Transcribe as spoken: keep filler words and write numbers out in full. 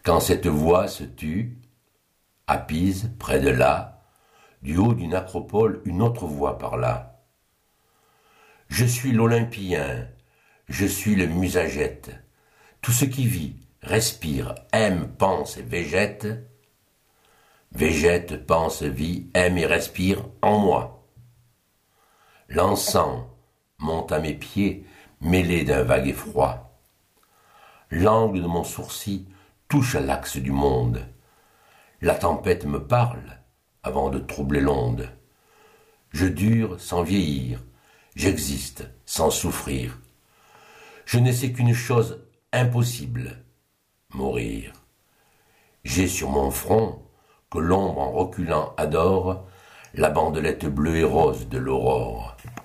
Quand cette voix se tue, à Pise, près de là, du haut d'une acropole, une autre voix parla. Je suis l'Olympien, je suis le Musagète, tout ce qui vit, respire, aime, pense et végète, végète, pense, vit, aime et respire en moi. L'encens monte à mes pieds, mêlé d'un vague effroi. L'angle de mon sourcil touche à l'axe du monde. La tempête me parle avant de troubler l'onde. Je dure sans vieillir, j'existe sans souffrir. Je ne sais qu'une chose impossible, mourir. J'ai sur mon front, que l'ombre en reculant adore, la bandelette bleue et rose de l'aurore.